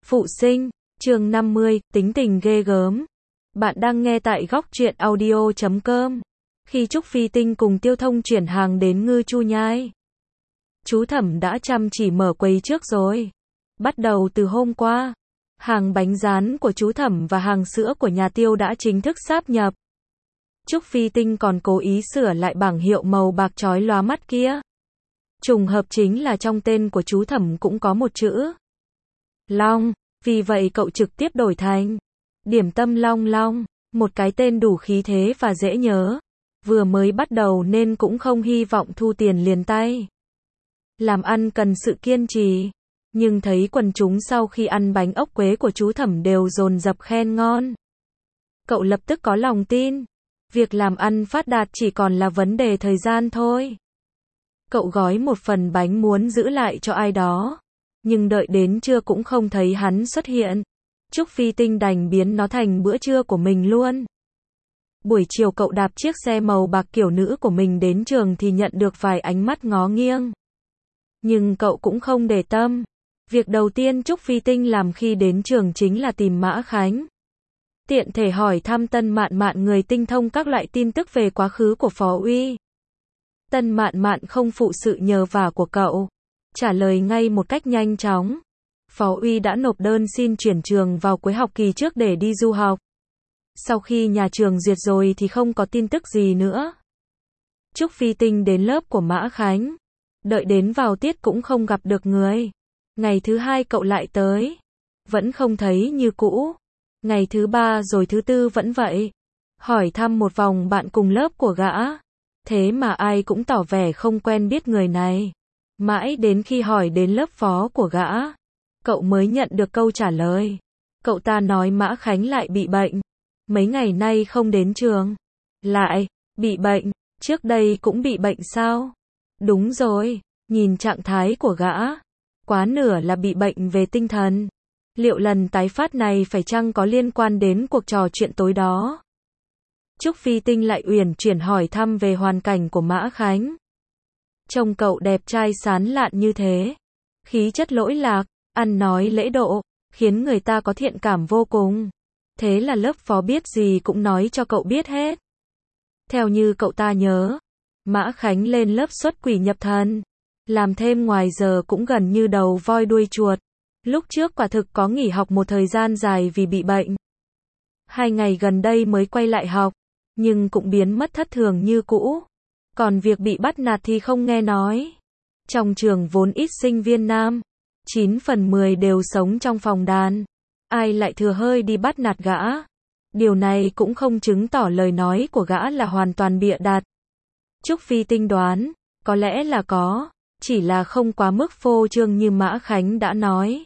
Phụ sinh, chương 50, tính tình ghê gớm. Bạn đang nghe tại góc truyện audio.com. Khi Trúc Phi Tinh cùng Tiêu Thông chuyển hàng đến Ngư Chu Nhai, chú Thẩm đã chăm chỉ mở quầy trước rồi. Bắt đầu từ hôm qua, hàng bánh rán của chú Thẩm và hàng sữa của nhà Tiêu đã chính thức sáp nhập. Trúc Phi Tinh còn cố ý sửa lại bảng hiệu màu bạc chói lóa mắt kia. Trùng hợp chính là trong tên của chú Thẩm cũng có một chữ Long, vì vậy cậu trực tiếp đổi thành Điểm tâm Long Long, một cái tên đủ khí thế và dễ nhớ. Vừa mới bắt đầu nên cũng không hy vọng thu tiền liền tay. Làm ăn cần sự kiên trì, nhưng thấy quần chúng sau khi ăn bánh ốc quế của chú Thẩm đều dồn dập khen ngon. Cậu lập tức có lòng tin, việc làm ăn phát đạt chỉ còn là vấn đề thời gian thôi. Cậu gói một phần bánh muốn giữ lại cho ai đó, nhưng đợi đến trưa cũng không thấy hắn xuất hiện. Trúc Phi Tinh đành biến nó thành bữa trưa của mình luôn. Buổi chiều cậu đạp chiếc xe màu bạc kiểu nữ của mình đến trường thì nhận được vài ánh mắt ngó nghiêng. Nhưng cậu cũng không để tâm. Việc đầu tiên Trúc Phi Tinh làm khi đến trường chính là tìm Mã Khánh. Tiện thể hỏi thăm Tân Mạn Mạn, người tinh thông các loại tin tức về quá khứ của Phó Uy. Tân Mạn Mạn không phụ sự nhờ vả của cậu, trả lời ngay một cách nhanh chóng. Phó Uy đã nộp đơn xin chuyển trường vào cuối học kỳ trước để đi du học. Sau khi nhà trường duyệt rồi thì không có tin tức gì nữa. Trúc Phi Tinh đến lớp của Mã Khánh. Đợi đến vào tiết cũng không gặp được người. Ngày thứ hai cậu lại tới. Vẫn không thấy như cũ. Ngày thứ ba rồi thứ tư vẫn vậy. Hỏi thăm một vòng bạn cùng lớp của gã. Thế mà ai cũng tỏ vẻ không quen biết người này. Mãi đến khi hỏi đến lớp phó của gã, cậu mới nhận được câu trả lời. Cậu ta nói Mã Khánh lại bị bệnh. Mấy ngày nay không đến trường. Lại, bị bệnh, trước đây cũng bị bệnh sao? Đúng rồi, nhìn trạng thái của gã, quá nửa là bị bệnh về tinh thần. Liệu lần tái phát này phải chăng có liên quan đến cuộc trò chuyện tối đó? Trúc Phi Tinh lại uyển chuyển hỏi thăm về hoàn cảnh của Mã Khánh. Trông cậu đẹp trai sán lạn như thế, khí chất lỗi lạc, ăn nói lễ độ, khiến người ta có thiện cảm vô cùng. Thế là lớp phó biết gì cũng nói cho cậu biết hết. Theo như cậu ta nhớ, Mã Khánh lên lớp xuất quỷ nhập thần, làm thêm ngoài giờ cũng gần như đầu voi đuôi chuột. Lúc trước quả thực có nghỉ học một thời gian dài vì bị bệnh. 2 ngày gần đây mới quay lại học, nhưng cũng biến mất thất thường như cũ. Còn việc bị bắt nạt thì không nghe nói. Trong trường vốn ít sinh viên nam, 9 phần 10 đều sống trong phòng đàn. Ai lại thừa hơi đi bắt nạt gã? Điều này cũng không chứng tỏ lời nói của gã là hoàn toàn bịa đặt. Trúc Phi Tinh đoán, có lẽ là có, chỉ là không quá mức phô trương như Mã Khánh đã nói.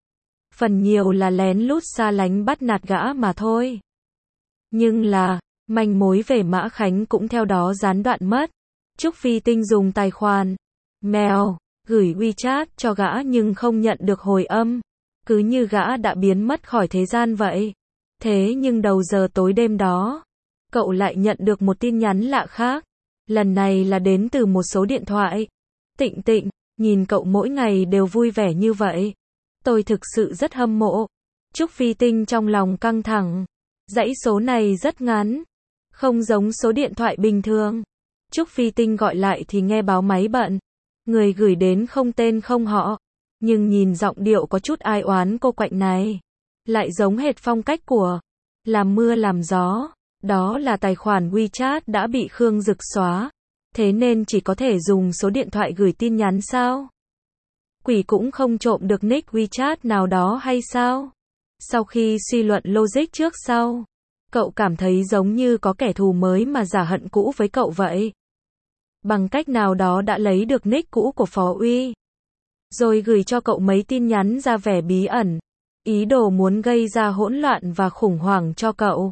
Phần nhiều là lén lút xa lánh bắt nạt gã mà thôi. Nhưng là, manh mối về Mã Khánh cũng theo đó gián đoạn mất. Trúc Phi Tinh dùng tài khoản mail gửi WeChat cho gã nhưng không nhận được hồi âm. Cứ như gã đã biến mất khỏi thế gian vậy. Thế nhưng đầu giờ tối đêm đó, cậu lại nhận được một tin nhắn lạ khác. Lần này là đến từ một số điện thoại. Tịnh Tịnh, nhìn cậu mỗi ngày đều vui vẻ như vậy. Tôi thực sự rất hâm mộ. Trúc Phi Tinh trong lòng căng thẳng. Dãy số này rất ngắn, không giống số điện thoại bình thường. Trúc Phi Tinh gọi lại thì nghe báo máy bận. Người gửi đến không tên không họ, nhưng nhìn giọng điệu có chút ai oán cô quạnh này. Lại giống hệt phong cách của làm mưa làm gió. Đó là tài khoản WeChat đã bị Khương Dực xóa. Thế nên chỉ có thể dùng số điện thoại gửi tin nhắn sao? Quỷ cũng không trộm được nick WeChat nào đó hay sao? Sau khi suy luận logic trước sau, cậu cảm thấy giống như có kẻ thù mới mà giả hận cũ với cậu vậy. Bằng cách nào đó đã lấy được nick cũ của Phó Uy, rồi gửi cho cậu mấy tin nhắn ra vẻ bí ẩn, ý đồ muốn gây ra hỗn loạn và khủng hoảng cho cậu.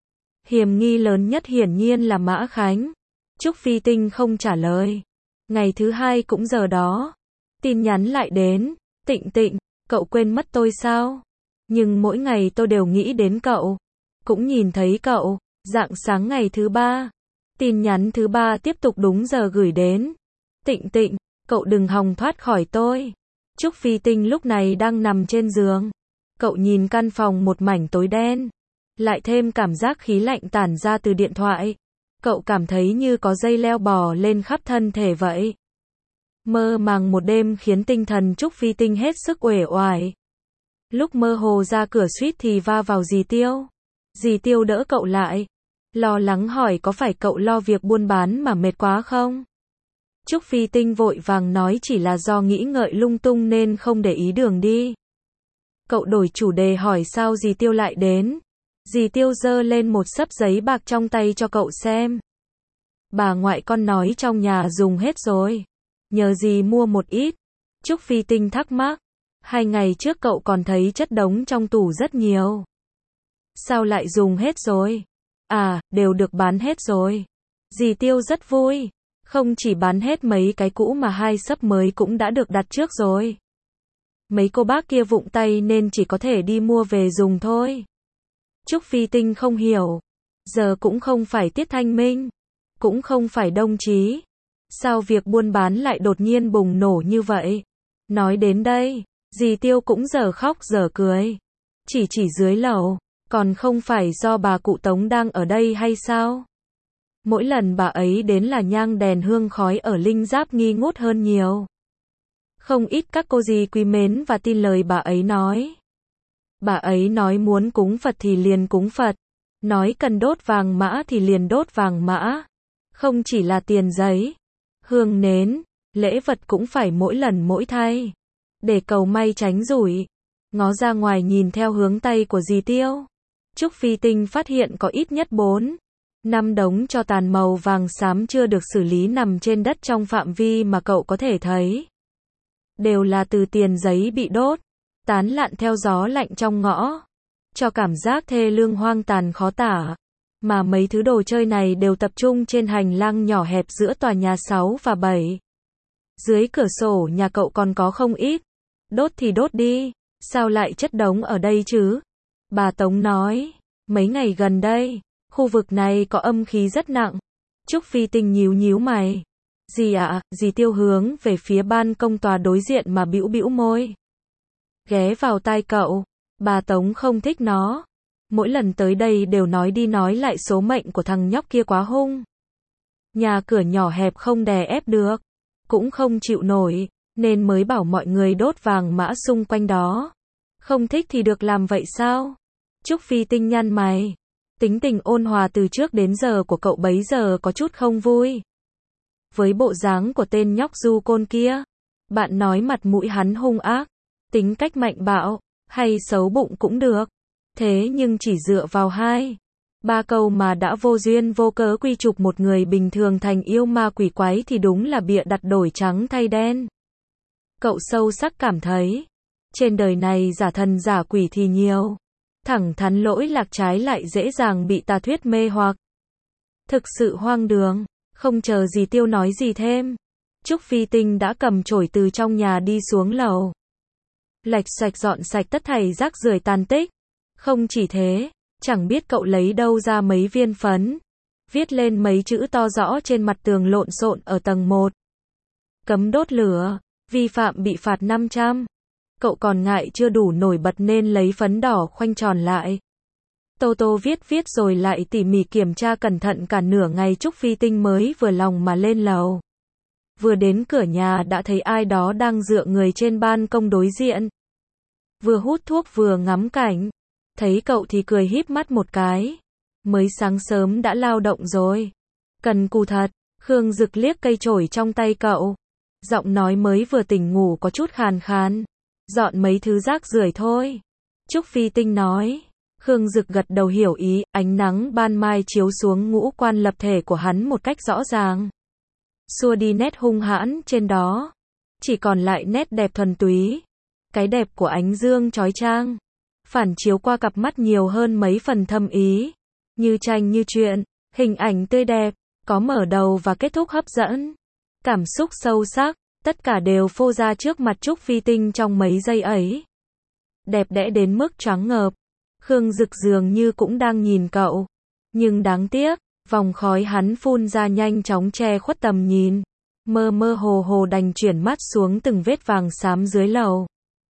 Hiểm nghi lớn nhất hiển nhiên là Mã Khánh. Trúc Phi Tinh không trả lời. Ngày thứ hai cũng giờ đó, tin nhắn lại đến. Tịnh Tịnh, cậu quên mất tôi sao? Nhưng mỗi ngày tôi đều nghĩ đến cậu, cũng nhìn thấy cậu. Rạng sáng ngày thứ ba, tin nhắn thứ ba tiếp tục đúng giờ gửi đến. Tịnh Tịnh, cậu đừng hòng thoát khỏi tôi. Trúc Phi Tinh lúc này đang nằm trên giường, Cậu nhìn căn phòng một mảnh tối đen, lại thêm cảm giác khí lạnh tản ra từ điện thoại. Cậu cảm thấy như có dây leo bò lên khắp thân thể vậy. Mơ màng một đêm khiến tinh thần Trúc Phi Tinh hết sức uể oải. Lúc mơ hồ ra cửa suýt thì va vào dì Tiêu. Dì Tiêu đỡ cậu lại, lo lắng hỏi có phải cậu lo việc buôn bán mà mệt quá không? Trúc Phi Tinh vội vàng nói chỉ là do nghĩ ngợi lung tung nên không để ý đường đi. Cậu đổi chủ đề hỏi sao dì Tiêu lại đến. Dì Tiêu giơ lên một xấp giấy bạc trong tay cho cậu xem. Bà ngoại con nói trong nhà dùng hết rồi, nhờ dì mua một ít. Trúc Phi Tinh thắc mắc, 2 ngày trước cậu còn thấy chất đống trong tủ rất nhiều. Sao lại dùng hết rồi? À, đều được bán hết rồi. Dì Tiêu rất vui, không chỉ bán hết mấy cái cũ mà 2 xấp mới cũng đã được đặt trước rồi. Mấy cô bác kia vụng tay nên chỉ có thể đi mua về dùng thôi. Trúc Phi Tinh không hiểu, giờ cũng không phải tiết thanh minh, cũng không phải đông chí. Sao việc buôn bán lại đột nhiên bùng nổ như vậy? Nói đến đây, dì Tiêu cũng giờ khóc giờ cười. Chỉ dưới lầu, còn không phải do bà cụ Tống đang ở đây hay sao? Mỗi lần bà ấy đến là nhang đèn hương khói ở Linh Giáp nghi ngút hơn nhiều. Không ít các cô dì quý mến và tin lời bà ấy nói. Bà ấy nói muốn cúng Phật thì liền cúng Phật, nói cần đốt vàng mã thì liền đốt vàng mã. Không chỉ là tiền giấy, hương nến, lễ vật cũng phải mỗi lần mỗi thay, để cầu may tránh rủi. Ngó ra ngoài nhìn theo hướng tay của dì Tiêu, Trúc Phi Tinh phát hiện có ít nhất 4-5 đống tro tàn màu vàng xám chưa được xử lý nằm trên đất trong phạm vi mà cậu có thể thấy. Đều là từ tiền giấy bị đốt, tán lạn theo gió lạnh trong ngõ, cho cảm giác thê lương hoang tàn khó tả. Mà mấy thứ đồ chơi này đều tập trung trên hành lang nhỏ hẹp giữa tòa nhà 6 và 7. Dưới cửa sổ nhà cậu còn có không ít. Đốt thì đốt đi, sao lại chất đống ở đây chứ? Bà Tống nói, mấy ngày gần đây, khu vực này có âm khí rất nặng. Trúc Phi Tinh nhíu mày. Dì ạ, dì Tiêu hướng về phía ban công tòa đối diện mà bĩu môi. Ghé vào tai cậu, bà Tống không thích nó. Mỗi lần tới đây đều nói đi nói lại số mệnh của thằng nhóc kia quá hung. Nhà cửa nhỏ hẹp không đè ép được, cũng không chịu nổi, nên mới bảo mọi người đốt vàng mã xung quanh đó. Không thích thì được làm vậy sao? Trúc Phi Tinh nhăn mày. Tính tình ôn hòa từ trước đến giờ của cậu bấy giờ có chút không vui. Với bộ dáng của tên nhóc du côn kia, bạn nói mặt mũi hắn hung ác, tính cách mạnh bạo, hay xấu bụng cũng được. Thế nhưng chỉ dựa vào 2-3 câu mà đã vô duyên vô cớ quy chụp một người bình thường thành yêu ma quỷ quái thì đúng là bịa đặt đổi trắng thay đen. Cậu sâu sắc cảm thấy, trên đời này giả thần giả quỷ thì nhiều, thẳng thắn lỗi lạc trái lại dễ dàng bị tà thuyết mê hoặc. Thực sự hoang đường. Không chờ dì Tiêu nói gì thêm, Trúc Phi Tinh đã cầm chổi từ trong nhà đi xuống lầu. Lạch xoạch dọn sạch tất thảy rác rưởi tàn tích. Không chỉ thế, chẳng biết cậu lấy đâu ra mấy viên phấn, viết lên mấy chữ to rõ trên mặt tường lộn xộn ở tầng 1. Cấm đốt lửa, vi phạm bị phạt 500. Cậu còn ngại chưa đủ nổi bật nên lấy phấn đỏ khoanh tròn lại. Tô viết rồi lại tỉ mỉ kiểm tra cẩn thận cả nửa ngày. Trúc Phi Tinh mới vừa lòng mà lên lầu. Vừa đến cửa nhà đã thấy ai đó đang dựa người trên ban công đối diện. Vừa hút thuốc vừa ngắm cảnh. Thấy cậu thì cười híp mắt một cái. Mới sáng sớm đã lao động rồi. Cần cù thật. Khương Dực liếc cây chổi trong tay cậu. Giọng nói mới vừa tỉnh ngủ có chút khàn khàn. Dọn mấy thứ rác rưởi thôi. Trúc Phi Tinh nói. Khương Dực gật đầu hiểu ý, ánh nắng ban mai chiếu xuống ngũ quan lập thể của hắn một cách rõ ràng. Xua đi nét hung hãn trên đó. Chỉ còn lại nét đẹp thuần túy. Cái đẹp của ánh dương chói chang. Phản chiếu qua cặp mắt nhiều hơn mấy phần thâm ý. Như tranh như truyện, hình ảnh tươi đẹp, có mở đầu và kết thúc hấp dẫn. Cảm xúc sâu sắc, tất cả đều phô ra trước mặt Trúc Phi Tinh trong mấy giây ấy. Đẹp đẽ đến mức choáng ngợp. Khương Dực dường như cũng đang nhìn cậu. Nhưng đáng tiếc, vòng khói hắn phun ra nhanh chóng che khuất tầm nhìn. Mơ hồ đành chuyển mắt xuống từng vết vàng xám dưới lầu.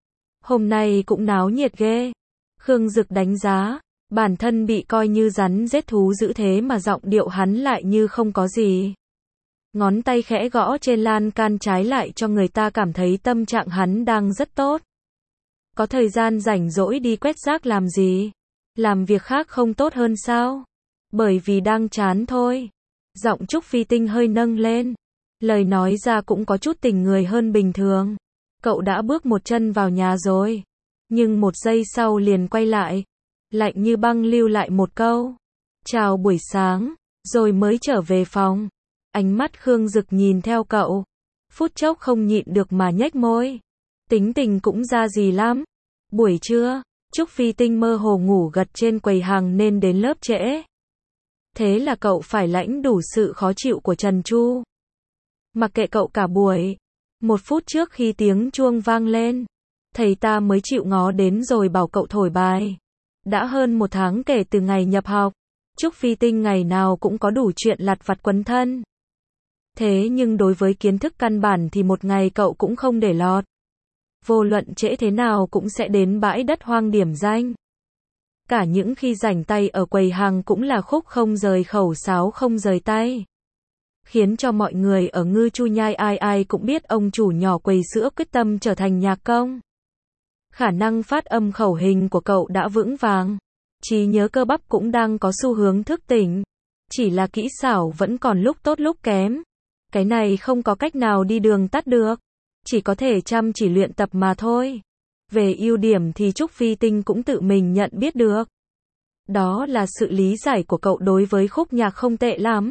Hôm nay cũng náo nhiệt ghê. Khương Dực đánh giá, bản thân bị coi như rắn rết thú dữ thế mà giọng điệu hắn lại như không có gì. Ngón tay khẽ gõ trên lan can trái lại cho người ta cảm thấy tâm trạng hắn đang rất tốt. Có thời gian rảnh rỗi đi quét rác làm gì? Làm việc khác không tốt hơn sao? Bởi vì đang chán thôi. Giọng Trúc Phi Tinh hơi nâng lên. Lời nói ra cũng có chút tình người hơn bình thường. Cậu đã bước một chân vào nhà rồi. Nhưng một giây sau liền quay lại. Lạnh như băng lưu lại một câu. Chào buổi sáng. Rồi mới trở về phòng. Ánh mắt Khương Dực nhìn theo cậu. Phút chốc không nhịn được mà nhếch môi. Tính tình cũng ra gì lắm. Buổi trưa, Trúc Phi Tinh mơ hồ ngủ gật trên quầy hàng nên đến lớp trễ. Thế là cậu phải lãnh đủ sự khó chịu của Trần Chu. Mặc kệ cậu cả buổi. 1 phút trước khi tiếng chuông vang lên, thầy ta mới chịu ngó đến rồi bảo cậu thổi bài. Đã hơn 1 tháng kể từ ngày nhập học, Trúc Phi Tinh ngày nào cũng có đủ chuyện lặt vặt quấn thân. Thế nhưng đối với kiến thức căn bản thì một ngày cậu cũng không để lọt. Vô luận trễ thế nào cũng sẽ đến bãi đất hoang điểm danh. Cả những khi rảnh tay ở quầy hàng cũng là khúc không rời khẩu sáo không rời tay. Khiến cho mọi người ở Ngư Chu Nhai ai ai cũng biết ông chủ nhỏ quầy sữa quyết tâm trở thành nhạc công. Khả năng phát âm khẩu hình của cậu đã vững vàng. Trí nhớ cơ bắp cũng đang có xu hướng thức tỉnh. Chỉ là kỹ xảo vẫn còn lúc tốt lúc kém. Cái này không có cách nào đi đường tắt được. Chỉ có thể chăm chỉ luyện tập mà thôi. Về ưu điểm thì Trúc Phi Tinh cũng tự mình nhận biết được. Đó là sự lý giải của cậu đối với khúc nhạc không tệ lắm.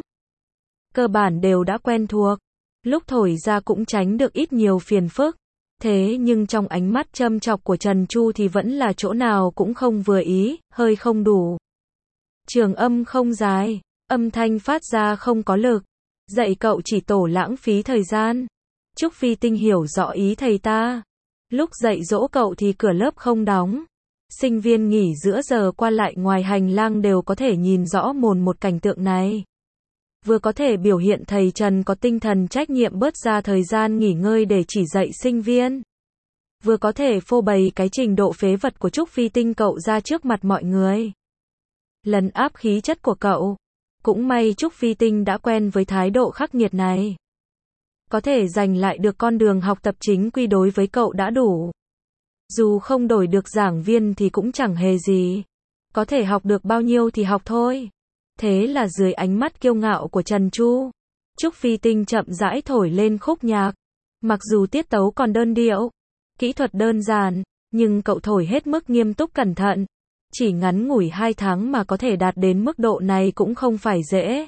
Cơ bản đều đã quen thuộc. Lúc thổi ra cũng tránh được ít nhiều phiền phức. Thế nhưng trong ánh mắt châm chọc của Trần Chu thì vẫn là chỗ nào cũng không vừa ý, hơi không đủ. Trường âm không dài, âm thanh phát ra không có lực. Dạy cậu chỉ tổ lãng phí thời gian. Trúc Phi Tinh hiểu rõ ý thầy ta. Lúc dạy dỗ cậu thì cửa lớp không đóng. Sinh viên nghỉ giữa giờ qua lại ngoài hành lang đều có thể nhìn rõ mồn một cảnh tượng này. Vừa có thể biểu hiện thầy Trần có tinh thần trách nhiệm bớt ra thời gian nghỉ ngơi để chỉ dạy sinh viên. Vừa có thể phô bày cái trình độ phế vật của Trúc Phi Tinh cậu ra trước mặt mọi người. Lấn áp khí chất của cậu. Cũng may Trúc Phi Tinh đã quen với thái độ khắc nghiệt này. Có thể giành lại được con đường học tập chính quy đối với cậu đã đủ. Dù không đổi được giảng viên thì cũng chẳng hề gì. Có thể học được bao nhiêu thì học thôi. Thế là dưới ánh mắt kiêu ngạo của Trần Chu, Trúc Phi Tinh chậm rãi thổi lên khúc nhạc. Mặc dù tiết tấu còn đơn điệu, kỹ thuật đơn giản, nhưng cậu thổi hết mức nghiêm túc cẩn thận. Chỉ ngắn ngủi 2 tháng mà có thể đạt đến mức độ này cũng không phải dễ.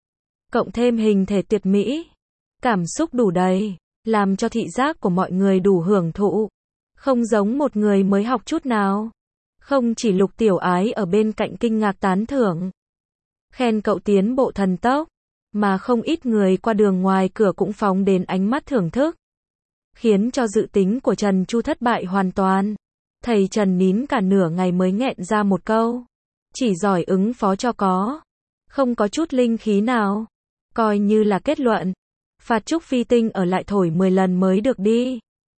Cộng thêm hình thể tuyệt mỹ, cảm xúc đủ đầy, làm cho thị giác của mọi người đủ hưởng thụ. Không giống một người mới học chút nào. Không chỉ Lục Tiểu Ái ở bên cạnh kinh ngạc tán thưởng, khen cậu tiến bộ thần tốc, mà không ít người qua đường ngoài cửa cũng phóng đến ánh mắt thưởng thức. Khiến cho dự tính của Trần Chu thất bại hoàn toàn. Thầy Trần nín cả nửa ngày mới nghẹn ra một câu. Chỉ giỏi ứng phó cho có. Không có chút linh khí nào. Coi như là kết luận. Phạt Trúc Phi Tinh ở lại thổi 10 lần mới được đi.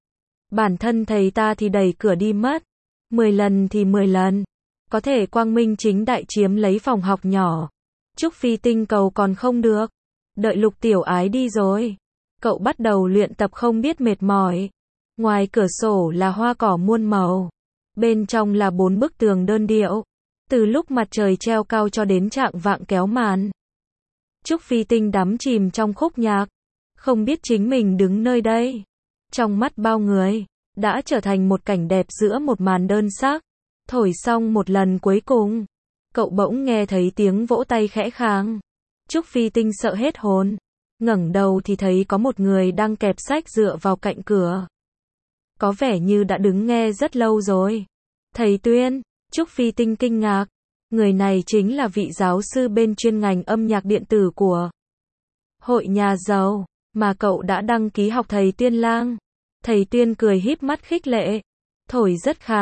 Bản thân thầy ta thì đẩy cửa đi mất. 10 lần thì 10 lần. Có thể quang minh chính đại chiếm lấy phòng học nhỏ. Trúc Phi Tinh cầu còn không được. Đợi Lục Tiểu Ái đi rồi. Cậu bắt đầu luyện tập không biết mệt mỏi. Ngoài cửa sổ là hoa cỏ muôn màu. Bên trong là 4 bức tường đơn điệu. Từ lúc mặt trời treo cao cho đến chạng vạng kéo màn. Trúc Phi Tinh đắm chìm trong khúc nhạc. Không biết chính mình đứng nơi đây. Trong mắt bao người, đã trở thành một cảnh đẹp giữa một màn đơn sắc. Thổi xong một lần cuối cùng. Cậu bỗng nghe thấy tiếng vỗ tay khẽ khàng. Trúc Phi Tinh sợ hết hồn. Ngẩng đầu thì thấy có một người đang kẹp sách dựa vào cạnh cửa. Có vẻ như đã đứng nghe rất lâu rồi. Thầy Tuyên, Trúc Phi Tinh kinh ngạc. Người này chính là vị giáo sư bên chuyên ngành âm nhạc điện tử của Hội Nhà Giàu, mà cậu đã đăng ký học thầy Tuyên lang. Thầy Tuyên cười híp mắt khích lệ. Thổi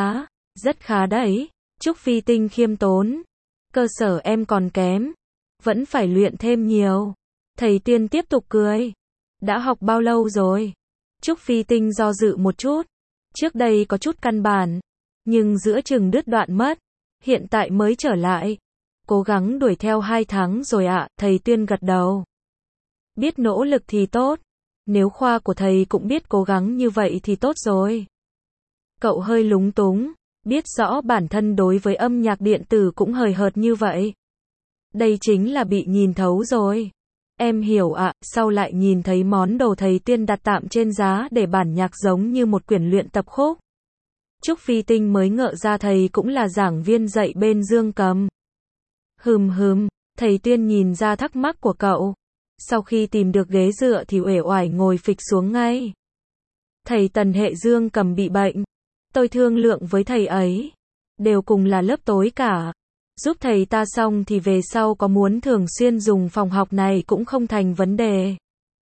rất khá đấy. Trúc Phi Tinh khiêm tốn. Cơ sở em còn kém. Vẫn phải luyện thêm nhiều. Thầy Tuyên tiếp tục cười. Đã học bao lâu rồi? Trúc Phi Tinh do dự một chút. Trước đây có chút căn bản, nhưng giữa chừng đứt đoạn mất, hiện tại mới trở lại. Cố gắng đuổi theo 2 tháng rồi ạ, thầy Tuyên gật đầu. Biết nỗ lực thì tốt, nếu khoa của thầy cũng biết cố gắng như vậy thì tốt rồi. Cậu hơi lúng túng, biết rõ bản thân đối với âm nhạc điện tử cũng hời hợt như vậy. Đây chính là bị nhìn thấu rồi. Em hiểu ạ, sau lại nhìn thấy món đồ thầy Tuyên đặt tạm trên giá để bản nhạc giống như một quyển luyện tập khúc. Trúc Phi Tinh mới ngỡ ra thầy cũng là giảng viên dạy bên dương cầm. Thầy Tuyên nhìn ra thắc mắc của cậu. Sau khi tìm được ghế dựa thì uể oải ngồi phịch xuống ngay. Thầy Tần hệ dương cầm bị bệnh. Tôi thương lượng với thầy ấy. Đều cùng là lớp tối cả. Giúp thầy ta xong thì về sau có muốn thường xuyên dùng phòng học này cũng không thành vấn đề.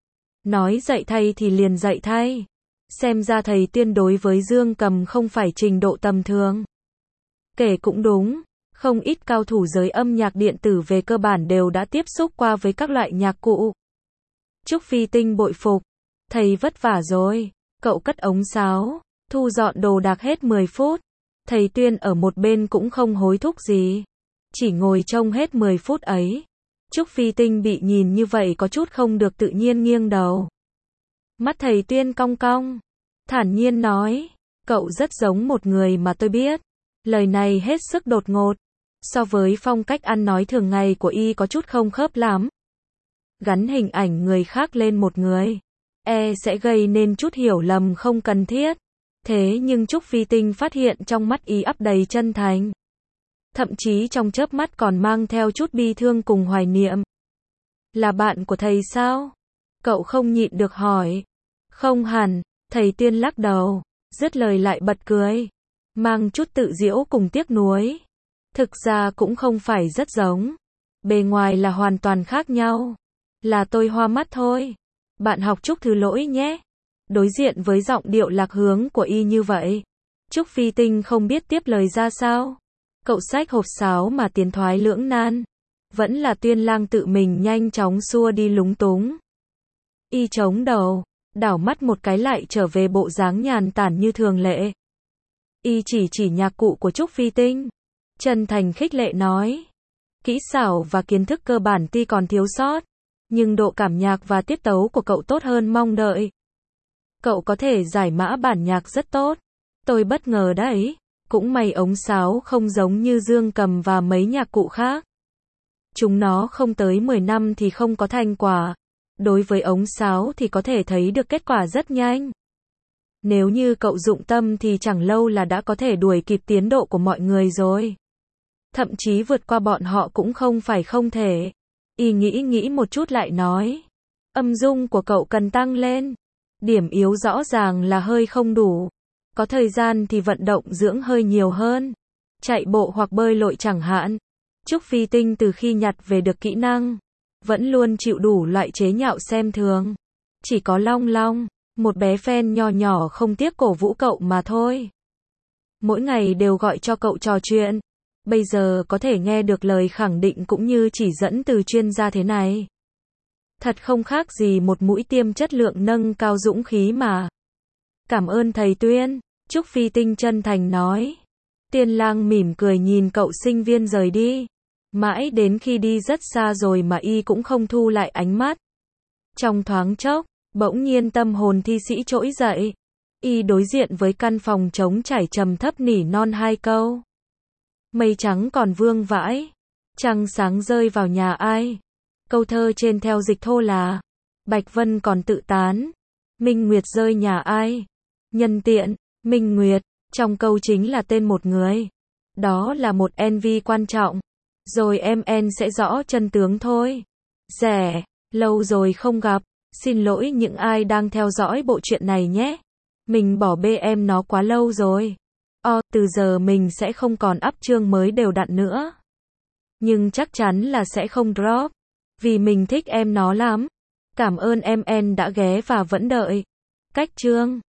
Nói dạy thay thì liền dạy thay. Xem ra thầy Tuyên đối với dương cầm không phải trình độ tầm thường. Kể cũng đúng. Không ít cao thủ giới âm nhạc điện tử về cơ bản đều đã tiếp xúc qua với các loại nhạc cụ. Trúc Phi Tinh bội phục. Thầy vất vả rồi. Cậu cất ống sáo, thu dọn đồ đạc hết 10 phút. Thầy Tuyên ở một bên cũng không hối thúc gì. Chỉ ngồi trông hết 10 phút ấy. Trúc Phi Tinh bị nhìn như vậy có chút không được tự nhiên nghiêng đầu. Mắt thầy Tuyên cong cong. Thản nhiên nói. Cậu rất giống một người mà tôi biết. Lời này hết sức đột ngột. So với phong cách ăn nói thường ngày của y có chút không khớp lắm. Gắn hình ảnh người khác lên một người, sẽ gây nên chút hiểu lầm không cần thiết. Thế nhưng Trúc Phi Tinh phát hiện trong mắt y ắp đầy chân thành. Thậm chí trong chớp mắt còn mang theo chút bi thương cùng hoài niệm. Là bạn của thầy sao? Cậu không nhịn được hỏi. Không hẳn, thầy Tuyên lắc đầu, dứt lời lại bật cười. Mang chút tự giễu cùng tiếc nuối. Thực ra cũng không phải rất giống. Bề ngoài là hoàn toàn khác nhau. Là tôi hoa mắt thôi. Bạn học Trúc thứ lỗi nhé. Đối diện với giọng điệu lạc hướng của y như vậy, Trúc Phi Tinh không biết tiếp lời ra sao. Cậu xách hộp sáo mà tiến thoái lưỡng nan. Vẫn là Tuyên Lang tự mình nhanh chóng xua đi lúng túng. Y chống đầu, đảo mắt một cái lại trở về bộ dáng nhàn tản như thường lệ. Y chỉ nhạc cụ của Trúc Phi Tinh. Chân thành khích lệ nói. Kỹ xảo và kiến thức cơ bản tuy còn thiếu sót, nhưng độ cảm nhạc và tiết tấu của cậu tốt hơn mong đợi. Cậu có thể giải mã bản nhạc rất tốt. Tôi bất ngờ đấy. Cũng may ống sáo không giống như dương cầm và mấy nhạc cụ khác. Chúng nó không tới 10 năm thì không có thành quả. Đối với ống sáo thì có thể thấy được kết quả rất nhanh. Nếu như cậu dụng tâm thì chẳng lâu là đã có thể đuổi kịp tiến độ của mọi người rồi. Thậm chí vượt qua bọn họ cũng không phải không thể. Y nghĩ một chút lại nói. Âm dung của cậu cần tăng lên. Điểm yếu rõ ràng là hơi không đủ. Có thời gian thì vận động dưỡng hơi nhiều hơn. Chạy bộ hoặc bơi lội chẳng hạn. Trúc Phi Tinh từ khi nhặt về được kỹ năng, vẫn luôn chịu đủ loại chế nhạo xem thường. Chỉ có Long Long, một bé fan nho nhỏ không tiếc cổ vũ cậu mà thôi. Mỗi ngày đều gọi cho cậu trò chuyện. Bây giờ có thể nghe được lời khẳng định cũng như chỉ dẫn từ chuyên gia thế này. Thật không khác gì một mũi tiêm chất lượng nâng cao dũng khí mà. Cảm ơn thầy Tuyên, Trúc Phi Tinh chân thành nói. Tuyên Lang mỉm cười nhìn cậu sinh viên rời đi. Mãi đến khi đi rất xa rồi mà y cũng không thu lại ánh mắt. Trong thoáng chốc, bỗng nhiên tâm hồn thi sĩ trỗi dậy. Y đối diện với căn phòng trống trải trầm thấp nỉ non 2 câu. Mây trắng còn vương vãi. Trăng sáng rơi vào nhà ai. Câu thơ trên theo dịch thô là. Bạch Vân còn tự tán. Minh Nguyệt rơi nhà ai. Nhân tiện, Minh Nguyệt, trong câu chính là tên một người. Đó là một NV quan trọng. Rồi em sẽ rõ chân tướng thôi. Rẻ, lâu rồi không gặp. Xin lỗi những ai đang theo dõi bộ truyện này nhé. Mình bỏ bê em nó quá lâu rồi. Từ giờ mình sẽ không còn up chương mới đều đặn nữa. Nhưng chắc chắn là sẽ không drop. Vì mình thích em nó lắm. Cảm ơn em đã ghé và vẫn đợi. Cách chương